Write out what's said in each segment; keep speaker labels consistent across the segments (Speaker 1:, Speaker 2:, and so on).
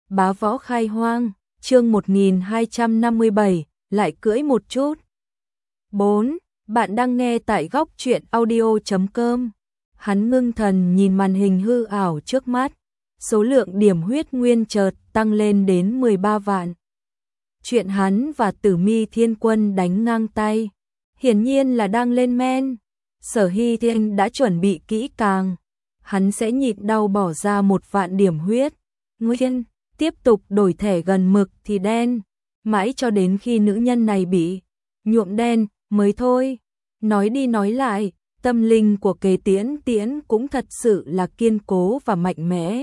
Speaker 1: Bá Võ Khai Hoang, chương 1257, lại cưỡi một chút. 4. Bạn đang nghe tại góc truyện audio.com. Hắn ngưng thần nhìn màn hình hư ảo trước mắt. Số lượng điểm huyết nguyên chợt tăng lên đến 13 vạn. Chuyện hắn và Tử Mi Thiên Quân đánh ngang tay, hiển nhiên là đang lên men. Sở Hy Thiên đã chuẩn bị kỹ càng. Hắn sẽ nhịn đau bỏ ra 1 vạn điểm huyết nguyên, tiếp tục đổi thẻ gần mực thì đen, mãi cho đến khi nữ nhân này bị nhuộm đen mới thôi. Nói đi nói lại, tâm linh của Kế Tiễn Tiễn cũng thật sự là kiên cố và mạnh mẽ.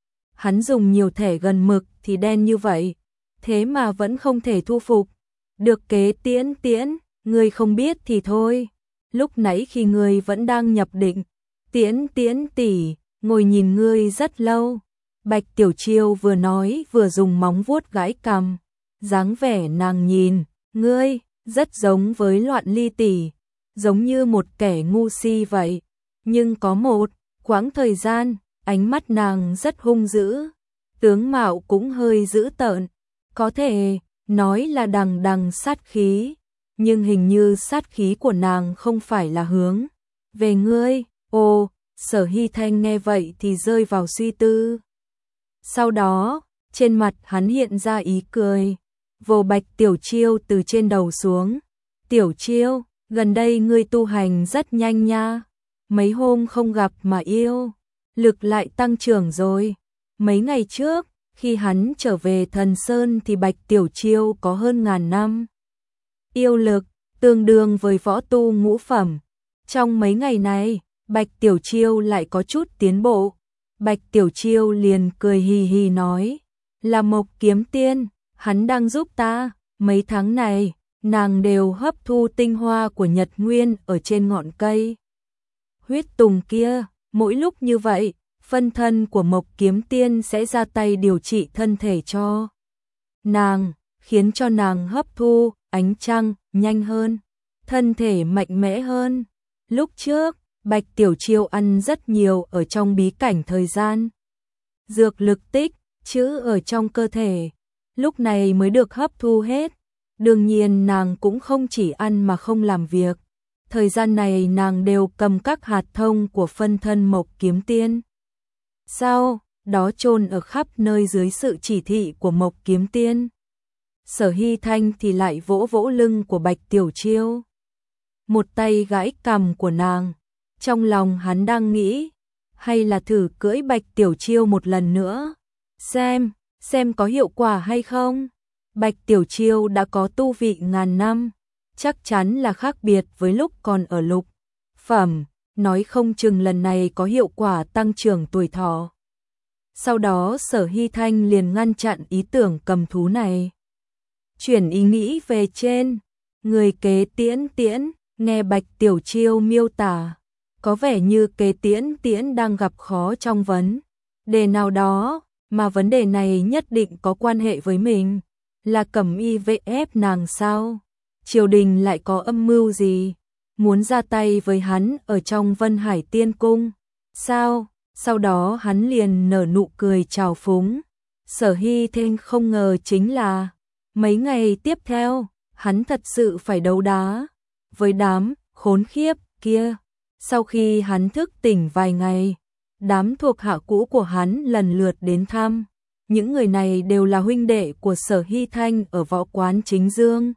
Speaker 1: Hắn dùng nhiều thẻ gần mực thì đen như vậy, thế mà vẫn không thể thu phục được. Kế Tiễn Tiễn, ngươi không biết thì thôi, lúc nãy khi ngươi vẫn đang nhập định, Tiễn Tiễn tỷ, ngồi nhìn ngươi rất lâu. Bạch Tiểu Chiêu vừa nói vừa dùng móng vuốt gãi cằm, dáng vẻ nàng nhìn ngươi rất giống với Loạn Ly tỷ, giống như một kẻ ngu si vậy. Nhưng có một quãng thời gian, ánh mắt nàng rất hung dữ, tướng mạo cũng hơi dữ tợn, có thể nói là đằng đằng sát khí, nhưng hình như sát khí của nàng không phải là hướng về ngươi. Ồ, Sở Hy Thanh nghe vậy thì rơi vào suy tư. Sau đó, trên mặt hắn hiện ra ý cười, vồ Bạch Tiểu Chiêu từ trên đầu xuống. Tiểu Chiêu, gần đây ngươi tu hành rất nhanh nha, mấy hôm không gặp mà yêu lực lại tăng trưởng rồi. Mấy ngày trước, khi hắn trở về Thần Sơn thì Bạch Tiểu Chiêu có hơn 1000 năm yêu lực, tương đương với võ tu ngũ phẩm. Trong mấy ngày này, Bạch Tiểu Chiêu lại có chút tiến bộ. Bạch Tiểu Chiêu liền cười hì hì nói, là Mộc Kiếm Tiên, hắn đang giúp ta. Mấy tháng này, nàng đều hấp thu tinh hoa của Nhật Nguyên ở trên ngọn cây huyết tùng kia. Mỗi lúc như vậy, phân thân của Mộc Kiếm Tiên sẽ ra tay điều trị thân thể cho nàng, khiến cho nàng hấp thu ánh trăng nhanh hơn, thân thể mạnh mẽ hơn. Lúc trước, Bạch Tiểu Chiêu ăn rất nhiều ở trong bí cảnh thời gian, dược lực tích trữ ở trong cơ thể, lúc này mới được hấp thu hết. Đương nhiên nàng cũng không chỉ ăn mà không làm việc. Thời gian này nàng đều cầm các hạt thông của phân thân Mộc Kiếm Tiên, sau đó chôn ở khắp nơi dưới sự chỉ thị của Mộc Kiếm Tiên. Sở Hy Thanh thì lại vỗ vỗ lưng của Bạch Tiểu Chiêu, một tay gãi cằm của nàng. Trong lòng hắn đang nghĩ, hay là thử cưỡi Bạch Tiểu Chiêu một lần nữa, xem có hiệu quả hay không. Bạch Tiểu Chiêu đã có tu vị 1000 năm, chắc chắn là khác biệt với lúc còn ở lục phẩm, nói không chừng lần này có hiệu quả tăng trưởng tuổi thọ. Sau đó Sở Hy Thanh liền ngăn chặn ý tưởng cầm thú này, chuyển ý nghĩ về trên người Kế Tiễn Tiễn. Nghe Bạch Tiểu Chiêu miêu tả, có vẻ như Kế Tiễn Tiễn đang gặp khó trong vấn đề nào đó, mà vấn đề này nhất định có quan hệ với mình. Là Cẩm Y vs nàng sao? Triều đình lại có âm mưu gì? Muốn ra tay với hắn ở trong Vân Hải Tiên Cung sao? Sau đó hắn liền nở nụ cười trào phúng. Sở Hy Thanh không ngờ chính là mấy ngày tiếp theo, hắn thật sự phải đấu đá với đám khốn khiếp kia. Sau khi hắn thức tỉnh vài ngày, đám thuộc hạ cũ của hắn lần lượt đến thăm. Những người này đều là huynh đệ của Sở Hy Thanh ở võ quán Chính Dương,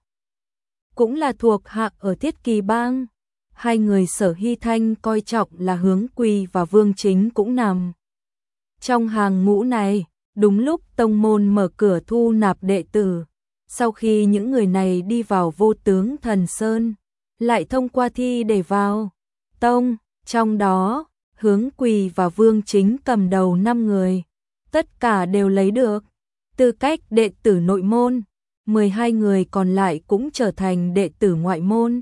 Speaker 1: cũng là thuộc hạ ở Thiết Kỳ Bang. Hai người Sở Hy Thanh coi trọng là Hướng Quỳ và Vương Chính cũng nằm trong hàng ngũ này. Đúng lúc tông môn mở cửa thu nạp đệ tử, sau khi những người này đi vào Vô Tướng Thần Sơn, lại thông qua thi để vào tông. Trong đó, Hướng Quỳ và Vương Chính cầm đầu 5 người, tất cả đều lấy được tư cách đệ tử nội môn. 12 người còn lại cũng trở thành đệ tử ngoại môn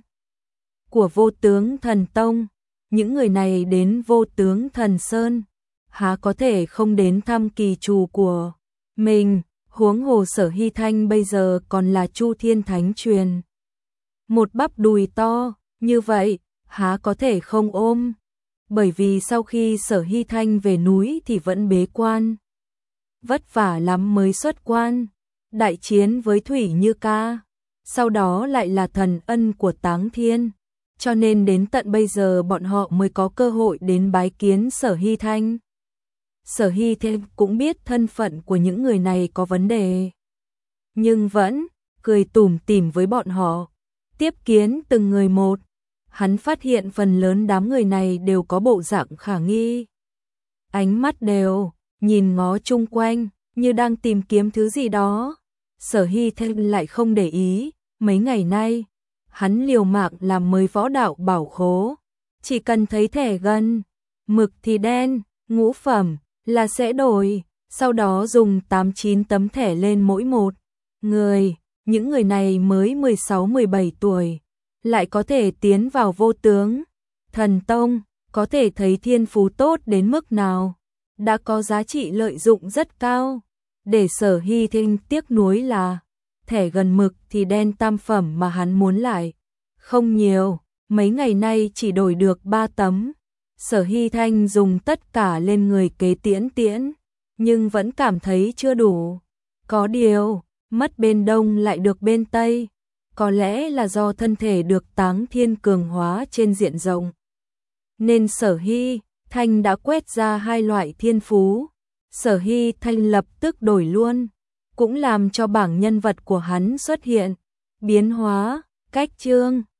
Speaker 1: của Vô Tướng Thần Tông. Những người này đến Vô Tướng Thần Sơn, há có thể không đến thăm kỳ trù của mình. Huống hồ Sở Hy Thanh bây giờ còn là Chu Thiên Thánh truyền, một bắp đùi to như vậy, há có thể không ôm. Bởi vì sau khi Sở Hy Thanh về núi thì vẫn bế quan. vất vả lắm mới xuất quan, đại chiến với Thủy Như Ca, sau đó lại là thần ân của Táng Thiên, cho nên đến tận bây giờ bọn họ mới có cơ hội đến bái kiến Sở Hy Thanh. Sở Hy Thanh cũng biết thân phận của những người này có vấn đề, nhưng vẫn cười tủm tỉm với bọn họ, tiếp kiến từng người một. Hắn phát hiện phần lớn đám người này đều có bộ dạng khả nghi, ánh mắt đều nhìn ngó chung quanh như đang tìm kiếm thứ gì đó. Sở Hy Thanh lại không để ý, mấy ngày nay hắn liều mạng làm mới võ đạo bảo khố, chỉ cần thấy thẻ gần mực thì đen, ngũ phẩm là sẽ đổi, sau đó dùng 8-9 tấm thẻ lên mỗi một người. Những người này mới 16-17 tuổi, lại có thể tiến vào Vô Tướng Thần Tông, có thể thấy thiên phú tốt đến mức nào, đã có giá trị lợi dụng rất cao. Để Sở Hy Thanh tiếc nuối là thẻ gần mực thì đen tam phẩm mà hắn muốn lại không nhiều, mấy ngày nay chỉ đổi được 3 tấm. Sở Hy Thanh dùng tất cả lên người Kế Tiễn Tiễn, nhưng vẫn cảm thấy chưa đủ. Có điều, mất bên đông lại được bên tây, có lẽ là do thân thể được Táng Thiên cường hóa trên diện rộng, nên Sở Hy Thanh đã quét ra 2 loại thiên phú. Sở Hy Thanh lập tức đổi luôn, cũng làm cho bảng nhân vật của hắn xuất hiện biến hóa. Cách chương